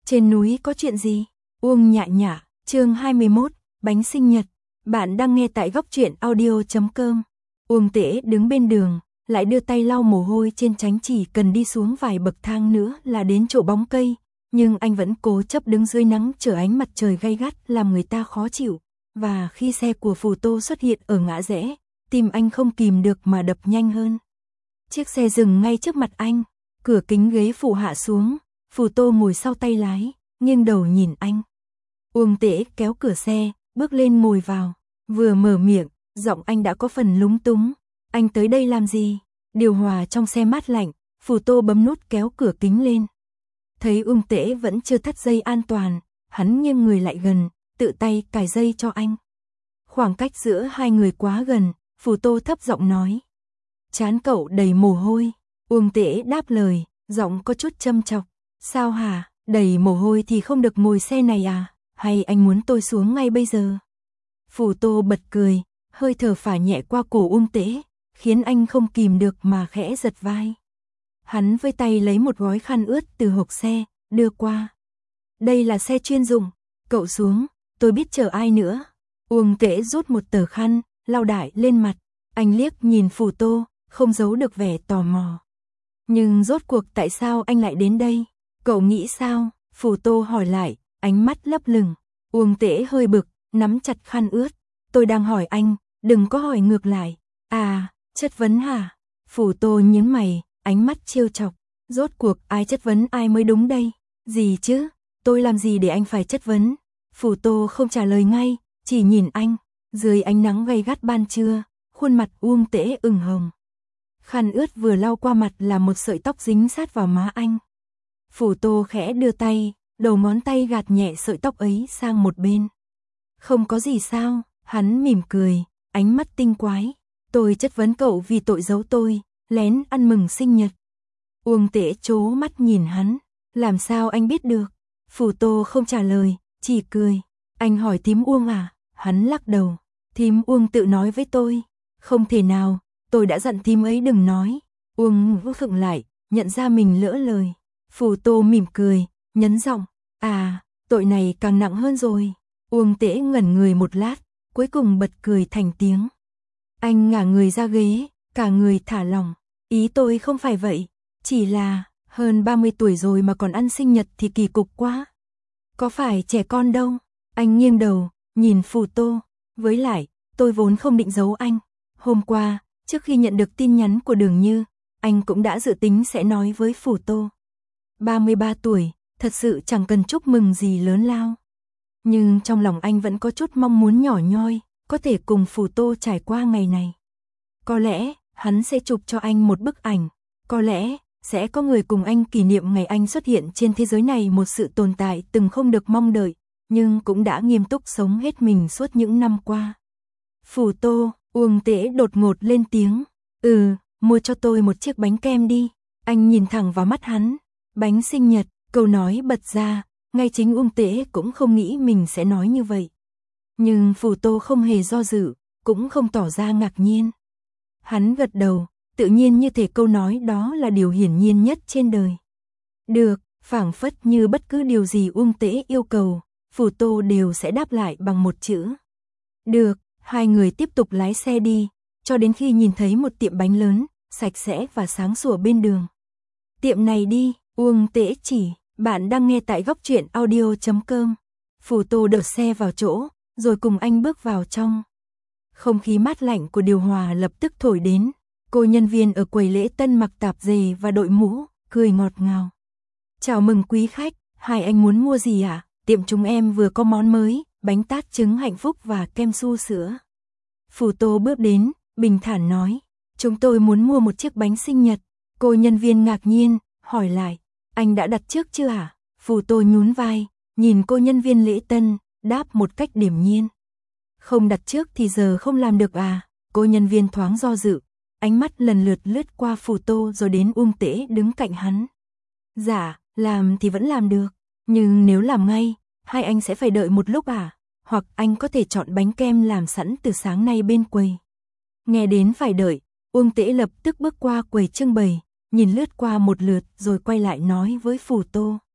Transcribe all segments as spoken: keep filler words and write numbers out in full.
Trên núi có chuyện gì? Uông Nhạ Nhạ, chương hai mươi mốt, bánh sinh nhật. Bạn đang nghe tại góc truyện audio chấm com. Uông Tễ đứng bên đường, lại đưa tay lau mồ hôi trên trán, chỉ cần đi xuống vài bậc thang nữa là đến chỗ bóng cây, nhưng anh vẫn cố chấp đứng dưới nắng chờ ánh mặt trời gay gắt làm người ta khó chịu, và khi xe của Phù Tô xuất hiện ở ngã rẽ, tim anh không kìm được mà đập nhanh hơn. Chiếc xe dừng ngay trước mặt anh, cửa kính ghế phụ hạ xuống, Phù Tô ngồi sau tay lái, nghiêng đầu nhìn anh. Uông Tễ kéo cửa xe, bước lên ngồi vào, vừa mở miệng, giọng anh đã có phần lúng túng. Anh tới đây làm gì? Điều hòa trong xe mát lạnh, Phù Tô bấm nút kéo cửa kính lên. Thấy Uông Tễ vẫn chưa thắt dây an toàn, hắn nghiêng người lại gần, tự tay cài dây cho anh. Khoảng cách giữa hai người quá gần, Phù Tô thấp giọng nói. Trán cậu đầy mồ hôi. Uông Tễ đáp lời, giọng có chút châm chọc. Sao hả, đầy mồ hôi thì không được ngồi xe này à? Hay anh muốn tôi xuống ngay bây giờ? Phù Tô bật cười, hơi thở phả nhẹ qua cổ Uông Tễ, khiến anh không kìm được mà khẽ giật vai. Hắn với tay lấy một gói khăn ướt từ hộc xe, đưa qua. Đây là xe chuyên dụng, cậu xuống, tôi biết chờ ai nữa. Uông Tễ rút một tờ khăn, lau đại lên mặt, anh liếc nhìn Phù Tô, không giấu được vẻ tò mò. Nhưng rốt cuộc tại sao anh lại đến đây? Cậu nghĩ sao? Phù Tô hỏi lại, ánh mắt lấp lửng. Uông Tễ hơi bực, nắm chặt khăn ướt. Tôi đang hỏi anh, đừng có hỏi ngược lại. À, chất vấn hả? Phù Tô nhướng mày, ánh mắt trêu chọc. Rốt cuộc ai chất vấn ai mới đúng đây? Gì chứ? Tôi làm gì để anh phải chất vấn? Phù Tô không trả lời ngay, chỉ nhìn anh. Dưới ánh nắng gay gắt ban trưa, khuôn mặt Uông Tễ ửng hồng. Khăn ướt vừa lau qua mặt là một sợi tóc dính sát vào má anh. Phù Tô khẽ đưa tay, đầu ngón tay gạt nhẹ sợi tóc ấy sang một bên. Không có gì sao? Hắn mỉm cười, ánh mắt tinh quái. Tôi chất vấn cậu vì tội giấu tôi, lén ăn mừng sinh nhật. Uông Tễ trố mắt nhìn hắn. Làm sao anh biết được? Phù Tô không trả lời, chỉ cười. Anh hỏi thím Uông à? Hắn lắc đầu. Thím Uông tự nói với tôi. Không thể nào, tôi đã dặn thím ấy đừng nói. Uông vô khựng lại, nhận ra mình lỡ lời. Phù Tô mỉm cười, nhấn giọng. À, tội này càng nặng hơn rồi. Uông Tễ ngẩn người một lát, cuối cùng bật cười thành tiếng. Anh ngả người ra ghế, cả người thả lỏng. Ý tôi không phải vậy, chỉ là hơn ba mươi tuổi rồi mà còn ăn sinh nhật thì kỳ cục quá. Có phải trẻ con đâu? Anh nghiêng đầu, nhìn Phù Tô. Với lại, tôi vốn không định giấu anh. Hôm qua, trước khi nhận được tin nhắn của Đường Như, anh cũng đã dự tính sẽ nói với Phù Tô. ba mươi ba tuổi, thật sự chẳng cần chúc mừng gì lớn lao. Nhưng trong lòng anh vẫn có chút mong muốn nhỏ nhoi, có thể cùng Phù Tô trải qua ngày này. Có lẽ, hắn sẽ chụp cho anh một bức ảnh. Có lẽ, sẽ có người cùng anh kỷ niệm ngày anh xuất hiện trên thế giới này, một sự tồn tại từng không được mong đợi, nhưng cũng đã nghiêm túc sống hết mình suốt những năm qua. Phù Tô, Uông Tễ đột ngột lên tiếng. Ừ, mua cho tôi một chiếc bánh kem đi. Anh nhìn thẳng vào mắt hắn. Bánh sinh nhật, câu nói bật ra, ngay chính Uông Tễ cũng không nghĩ mình sẽ nói như vậy. Nhưng Phù Tô không hề do dự, cũng không tỏ ra ngạc nhiên. Hắn gật đầu, tự nhiên như thể câu nói đó là điều hiển nhiên nhất trên đời. Được, phảng phất như bất cứ điều gì Uông Tễ yêu cầu, Phù Tô đều sẽ đáp lại bằng một chữ. Được, hai người tiếp tục lái xe đi, cho đến khi nhìn thấy một tiệm bánh lớn, sạch sẽ và sáng sủa bên đường. Tiệm này đi, Uông Tễ chỉ. Bạn đang nghe tại góc truyện audio chấm com. Phù Tô đậu xe vào chỗ, rồi cùng anh bước vào trong. Không khí mát lạnh của điều hòa lập tức thổi đến. Cô nhân viên ở quầy lễ tân mặc tạp dề và đội mũ, cười ngọt ngào. Chào mừng quý khách, hai anh muốn mua gì ạ? À? Tiệm chúng em vừa có món mới, bánh tát trứng hạnh phúc và kem su sữa. Phù Tô bước đến, bình thản nói. Chúng tôi muốn mua một chiếc bánh sinh nhật. Cô nhân viên ngạc nhiên, hỏi lại. Anh đã đặt trước chưa hả? Phù Tô nhún vai, nhìn cô nhân viên lễ tân, đáp một cách điềm nhiên. Không đặt trước thì giờ không làm được à? Cô nhân viên thoáng do dự, ánh mắt lần lượt lướt qua Phù Tô rồi đến Uông Tễ đứng cạnh hắn. Dạ, làm thì vẫn làm được, nhưng nếu làm ngay, hai anh sẽ phải đợi một lúc à? Hoặc anh có thể chọn bánh kem làm sẵn từ sáng nay bên quầy. Nghe đến phải đợi, Uông Tễ lập tức bước qua quầy trưng bày, nhìn lướt qua một lượt rồi quay lại nói với Phù Tô.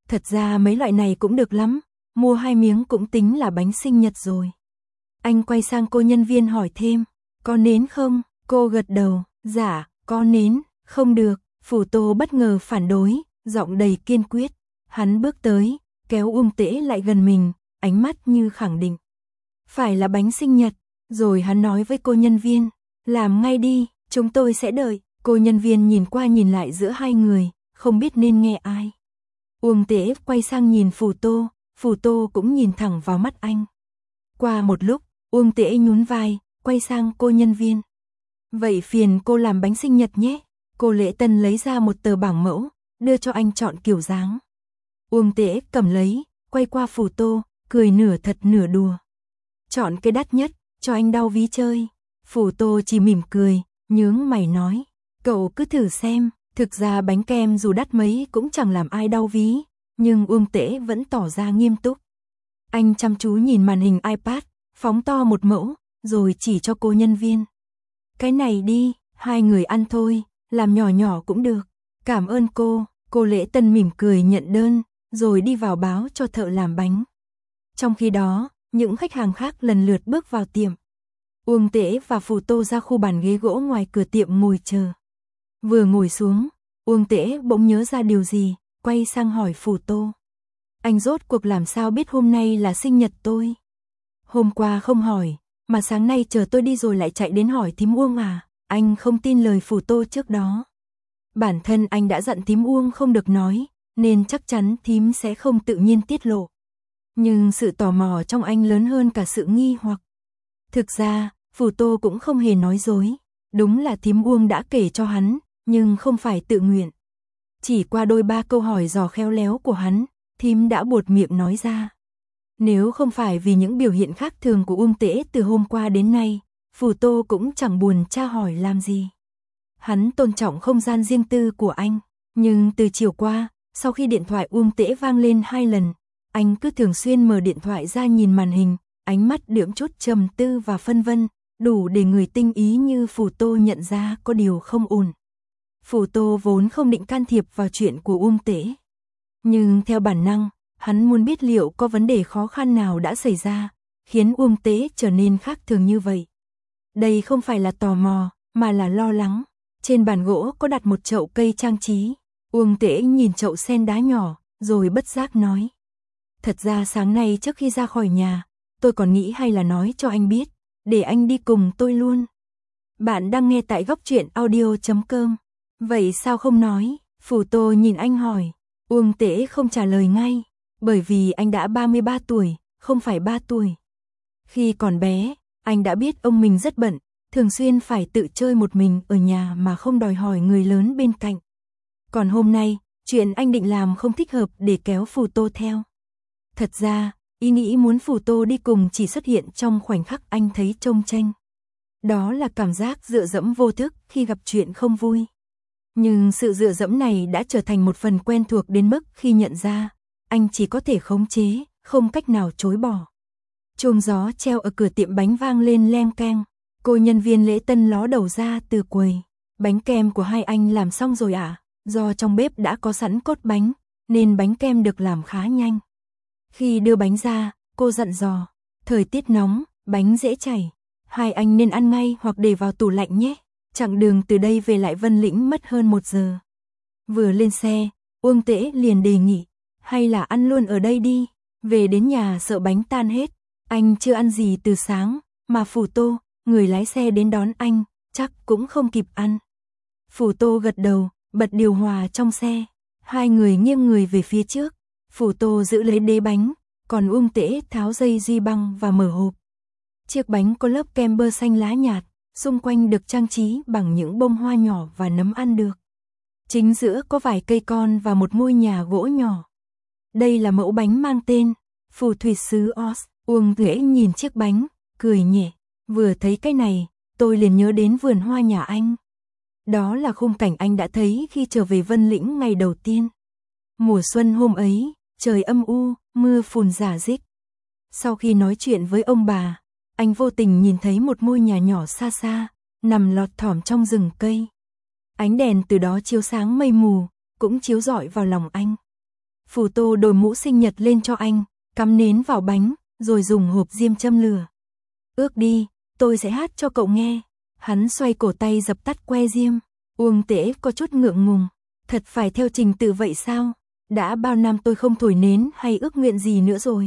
Thật ra mấy loại này cũng được lắm, mua hai miếng cũng tính là bánh sinh nhật rồi. Anh quay sang cô nhân viên hỏi thêm, có nến không? Cô gật đầu, dạ, có nến, không được. Phủ Tô bất ngờ phản đối, giọng đầy kiên quyết. Hắn bước tới, kéo Uông Tễ lại gần mình, ánh mắt như khẳng định. Phải là bánh sinh nhật, rồi hắn nói với cô nhân viên, làm ngay đi, chúng tôi sẽ đợi. Cô nhân viên nhìn qua nhìn lại giữa hai người, không biết nên nghe ai. Uông Tễ quay sang nhìn Phủ Tô, Phủ Tô cũng nhìn thẳng vào mắt anh. Qua một lúc, Uông Tễ nhún vai, quay sang cô nhân viên. Vậy phiền cô làm bánh sinh nhật nhé. Cô Lễ Tân lấy ra một tờ bảng mẫu, đưa cho anh chọn kiểu dáng. Uông Tễ cầm lấy, quay qua Phủ Tô, cười nửa thật nửa đùa. Chọn cái đắt nhất, cho anh đau ví chơi. Phủ Tô chỉ mỉm cười, nhướng mày nói. Cậu cứ thử xem, thực ra bánh kem dù đắt mấy cũng chẳng làm ai đau ví. Nhưng Uông Tễ vẫn tỏ ra nghiêm túc. Anh chăm chú nhìn màn hình iPad, phóng to một mẫu, rồi chỉ cho cô nhân viên. Cái này đi, hai người ăn thôi, làm nhỏ nhỏ cũng được. Cảm ơn cô, cô Lễ Tân mỉm cười nhận đơn, rồi đi vào báo cho thợ làm bánh. Trong khi đó, những khách hàng khác lần lượt bước vào tiệm. Uông Tễ và Phủ Tô ra khu bàn ghế gỗ ngoài cửa tiệm ngồi chờ. Vừa ngồi xuống, Uông Tễ bỗng nhớ ra điều gì, quay sang hỏi Phủ Tô. Anh rốt cuộc làm sao biết hôm nay là sinh nhật tôi? Hôm qua không hỏi, mà sáng nay chờ tôi đi rồi lại chạy đến hỏi thím Uông à? Anh không tin lời Phủ Tô trước đó. Bản thân anh đã dặn thím Uông không được nói, nên chắc chắn thím sẽ không tự nhiên tiết lộ. Nhưng sự tò mò trong anh lớn hơn cả sự nghi hoặc. Thực ra, Phủ Tô cũng không hề nói dối. Đúng là thím Uông đã kể cho hắn, nhưng không phải tự nguyện. Chỉ qua đôi ba câu hỏi dò khéo léo của hắn, thím đã buột miệng nói ra. Nếu không phải vì những biểu hiện khác thường của Uông Tễ từ hôm qua đến nay, Phủ Tô cũng chẳng buồn tra hỏi làm gì. Hắn tôn trọng không gian riêng tư của anh, nhưng từ chiều qua, sau khi điện thoại Uông Tễ vang lên hai lần, anh cứ thường xuyên mở điện thoại ra nhìn màn hình, ánh mắt đượm chút trầm tư và phân vân, đủ để người tinh ý như Phủ Tô nhận ra có điều không ổn. Phủ Tô vốn không định can thiệp vào chuyện của Uông Tễ, nhưng theo bản năng, hắn muốn biết liệu có vấn đề khó khăn nào đã xảy ra, khiến Uông Tễ trở nên khác thường như vậy. Đây không phải là tò mò, mà là lo lắng. Trên bàn gỗ có đặt một chậu cây trang trí. Uông Tễ nhìn chậu sen đá nhỏ, rồi bất giác nói. Thật ra sáng nay trước khi ra khỏi nhà, tôi còn nghĩ hay là nói cho anh biết, để anh đi cùng tôi luôn. Bạn đang nghe tại góc truyện audio chấm com. Vậy sao không nói? Phủ Tô nhìn anh hỏi. Uông Tễ không trả lời ngay, bởi vì anh đã ba mươi ba tuổi, không phải ba tuổi. Khi còn bé, anh đã biết ông mình rất bận, thường xuyên phải tự chơi một mình ở nhà mà không đòi hỏi người lớn bên cạnh. Còn hôm nay, chuyện anh định làm không thích hợp để kéo Phủ Tô theo. Thật ra, ý nghĩ muốn Phủ Tô đi cùng chỉ xuất hiện trong khoảnh khắc anh thấy trông tranh. Đó là cảm giác dựa dẫm vô thức khi gặp chuyện không vui. Nhưng sự dựa dẫm này đã trở thành một phần quen thuộc đến mức khi nhận ra, anh chỉ có thể khống chế, không cách nào chối bỏ. Chuông gió treo ở cửa tiệm bánh vang lên leng keng. Cô nhân viên Lễ Tân ló đầu ra từ quầy. Bánh kem của hai anh làm xong rồi ạ? À? Do trong bếp đã có sẵn cốt bánh, nên bánh kem được làm khá nhanh. Khi đưa bánh ra, cô dặn dò. Thời tiết nóng, bánh dễ chảy. Hai anh nên ăn ngay hoặc để vào tủ lạnh nhé. Chặng đường từ đây về lại Vân Lĩnh mất hơn một giờ. Vừa lên xe, Uông Tễ liền đề nghị. Hay là ăn luôn ở đây đi. Về đến nhà sợ bánh tan hết. Anh chưa ăn gì từ sáng, mà Phủ Tô, người lái xe đến đón anh, chắc cũng không kịp ăn. Phủ Tô gật đầu, bật điều hòa trong xe. Hai người nghiêng người về phía trước. Phủ Tô giữ lấy đế bánh, còn Uông Tễ tháo dây duy băng và mở hộp. Chiếc bánh có lớp kem bơ xanh lá nhạt, xung quanh được trang trí bằng những bông hoa nhỏ và nấm ăn được. Chính giữa có vài cây con và một ngôi nhà gỗ nhỏ. Đây là mẫu bánh mang tên Phù thủy sứ Oz. Uông Tễ nhìn chiếc bánh, cười nhẹ. Vừa thấy cái này, tôi liền nhớ đến vườn hoa nhà anh. Đó là khung cảnh anh đã thấy khi trở về Vân Lĩnh ngày đầu tiên. Mùa xuân hôm ấy, trời âm u, mưa phùn rả rích. Sau khi nói chuyện với ông bà, anh vô tình nhìn thấy một ngôi nhà nhỏ xa xa, nằm lọt thỏm trong rừng cây. Ánh đèn từ đó chiếu sáng mây mù, cũng chiếu rọi vào lòng anh. Phù Tô đội mũ sinh nhật lên cho anh, cắm nến vào bánh, rồi dùng hộp diêm châm lửa. Ước đi, tôi sẽ hát cho cậu nghe. Hắn xoay cổ tay dập tắt que diêm. Uông Tễ có chút ngượng ngùng. Thật phải theo trình tự vậy sao? Đã bao năm tôi không thổi nến hay ước nguyện gì nữa rồi.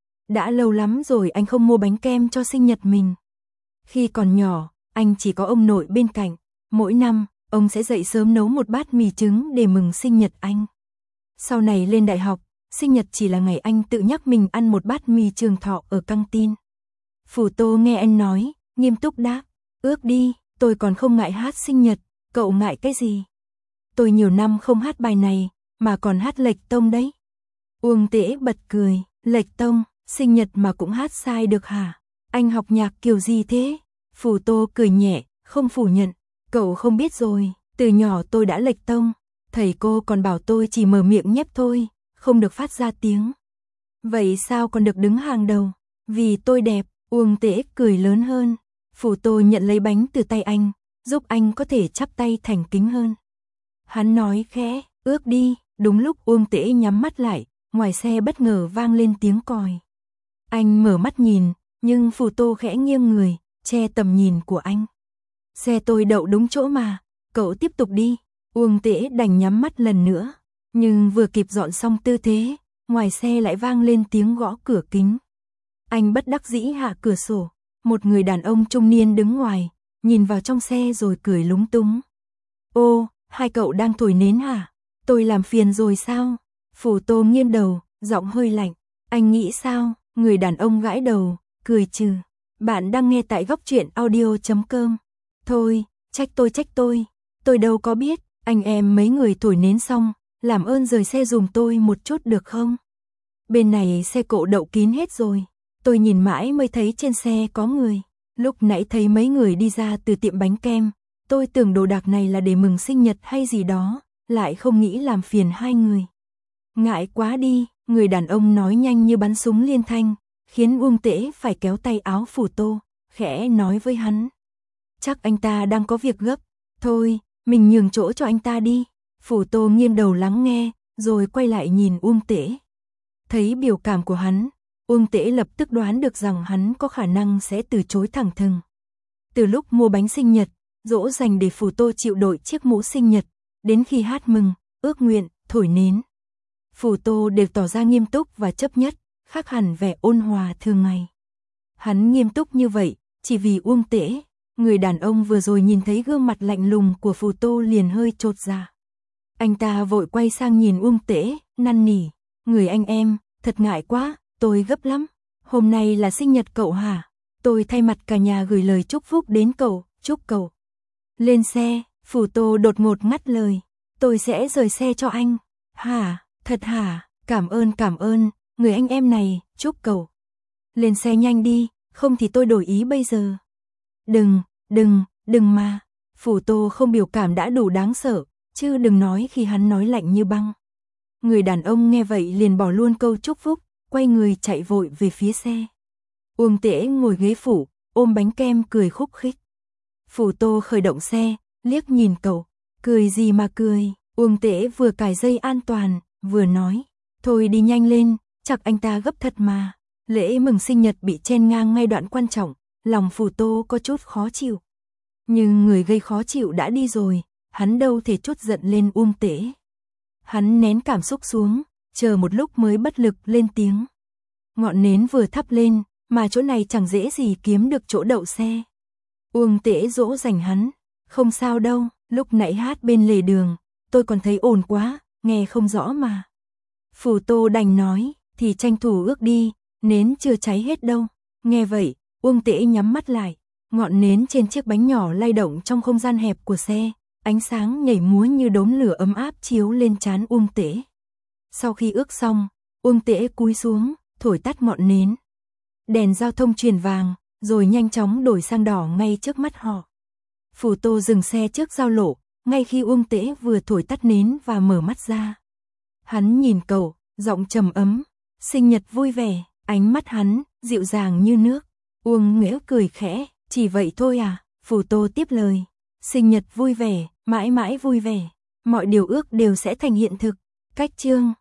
Đã lâu lắm rồi anh không mua bánh kem cho sinh nhật mình. Khi còn nhỏ, anh chỉ có ông nội bên cạnh. Mỗi năm, ông sẽ dậy sớm nấu một bát mì trứng để mừng sinh nhật anh. Sau này lên đại học, sinh nhật chỉ là ngày anh tự nhắc mình ăn một bát mì trường thọ ở căng tin. Phù Tô nghe anh nói, nghiêm túc đáp. Ước đi, tôi còn không ngại hát sinh nhật, cậu ngại cái gì? Tôi nhiều năm không hát bài này, mà còn hát lệch tông đấy. Uông Tễ bật cười, lệch tông, sinh nhật mà cũng hát sai được hả? Anh học nhạc kiểu gì thế? Phù Tô cười nhẹ, không phủ nhận. Cậu không biết rồi, từ nhỏ tôi đã lệch tông. Thầy cô còn bảo tôi chỉ mở miệng nhép thôi, không được phát ra tiếng. Vậy sao còn được đứng hàng đầu? Vì tôi đẹp. Uông Tễ cười lớn hơn. Phù Tô nhận lấy bánh từ tay anh, giúp anh có thể chắp tay thành kính hơn. Hắn nói khẽ, ước đi. Đúng lúc Uông Tễ nhắm mắt lại, ngoài xe bất ngờ vang lên tiếng còi. Anh mở mắt nhìn, nhưng Phù Tô khẽ nghiêng người, che tầm nhìn của anh. Xe tôi đậu đúng chỗ mà, cậu tiếp tục đi. Uông Tễ đành nhắm mắt lần nữa, nhưng vừa kịp dọn xong tư thế, ngoài xe lại vang lên tiếng gõ cửa kính. Anh bất đắc dĩ hạ cửa sổ, một người đàn ông trung niên đứng ngoài, nhìn vào trong xe rồi cười lúng túng. Ô, hai cậu đang thổi nến hả? Tôi làm phiền rồi sao? Phù Tô nghiêng đầu, giọng hơi lạnh. Anh nghĩ sao? Người đàn ông gãi đầu, cười trừ. Bạn đang nghe tại góc truyện audio chấm com. Thôi, trách tôi trách tôi. Tôi đâu có biết, anh em mấy người thổi nến xong, làm ơn rời xe giùm tôi một chút được không? Bên này xe cộ đậu kín hết rồi. Tôi nhìn mãi mới thấy trên xe có người. Lúc nãy thấy mấy người đi ra từ tiệm bánh kem, tôi tưởng đồ đạc này là để mừng sinh nhật hay gì đó, lại không nghĩ làm phiền hai người. Ngại quá đi, người đàn ông nói nhanh như bắn súng liên thanh, khiến Uông Tễ phải kéo tay áo Phù Tô, khẽ nói với hắn. Chắc anh ta đang có việc gấp, thôi, mình nhường chỗ cho anh ta đi. Phù Tô nghiêng đầu lắng nghe, rồi quay lại nhìn Uông Tễ. Thấy biểu cảm của hắn, Uông Tễ lập tức đoán được rằng hắn có khả năng sẽ từ chối thẳng thừng. Từ lúc mua bánh sinh nhật, dỗ dành để Phù Tô chịu đội chiếc mũ sinh nhật, đến khi hát mừng, ước nguyện, thổi nến, Phù Tô đều tỏ ra nghiêm túc và chấp nhất, khác hẳn vẻ ôn hòa thường ngày. Hắn nghiêm túc như vậy, chỉ vì Uông Tễ. Người đàn ông vừa rồi nhìn thấy gương mặt lạnh lùng của Phù Tô liền hơi chột dạ. Anh ta vội quay sang nhìn Uông Tễ, năn nỉ. Người anh em, thật ngại quá, tôi gấp lắm. Hôm nay là sinh nhật cậu hả? Tôi thay mặt cả nhà gửi lời chúc phúc đến cậu, chúc cậu. Lên xe, Phù Tô đột ngột ngắt lời. Tôi sẽ rời xe cho anh. Hả, thật hả, cảm ơn cảm ơn, người anh em này, chúc cậu. Lên xe nhanh đi, không thì tôi đổi ý bây giờ. Đừng, đừng, đừng mà. Phù Tô không biểu cảm đã đủ đáng sợ, chứ đừng nói khi hắn nói lạnh như băng. Người đàn ông nghe vậy liền bỏ luôn câu chúc phúc, quay người chạy vội về phía xe. Uông Tễ ngồi ghế phụ, ôm bánh kem cười khúc khích. Phù Tô khởi động xe, liếc nhìn cậu, cười gì mà cười. Uông Tễ vừa cài dây an toàn, vừa nói, thôi đi nhanh lên, chắc anh ta gấp thật mà. Lễ mừng sinh nhật bị chen ngang ngay đoạn quan trọng, lòng Phù Tô có chút khó chịu. Nhưng người gây khó chịu đã đi rồi, hắn đâu thể trút giận lên Uông Tễ. Hắn nén cảm xúc xuống, chờ một lúc mới bất lực lên tiếng. Ngọn nến vừa thắp lên, mà chỗ này chẳng dễ gì kiếm được chỗ đậu xe. Uông Tễ dỗ dành hắn, không sao đâu, lúc nãy hát bên lề đường, tôi còn thấy ồn quá, nghe không rõ mà. Phù Tô đành nói, thì tranh thủ ước đi, nến chưa cháy hết đâu. Nghe vậy, Uông Tễ nhắm mắt lại, ngọn nến trên chiếc bánh nhỏ lay động trong không gian hẹp của xe, ánh sáng nhảy múa như đốm lửa ấm áp chiếu lên trán Uông Tễ. Sau khi ước xong, Uông Tễ cúi xuống, thổi tắt ngọn nến. Đèn giao thông chuyển vàng, rồi nhanh chóng đổi sang đỏ ngay trước mắt họ. Phù Tô dừng xe trước giao lộ, ngay khi Uông Tễ vừa thổi tắt nến và mở mắt ra. Hắn nhìn cậu, giọng trầm ấm, sinh nhật vui vẻ, ánh mắt hắn, dịu dàng như nước. Uông Nghĩa cười khẽ, chỉ vậy thôi à? Phù Tô tiếp lời, sinh nhật vui vẻ, mãi mãi vui vẻ, mọi điều ước đều sẽ thành hiện thực. Cách chương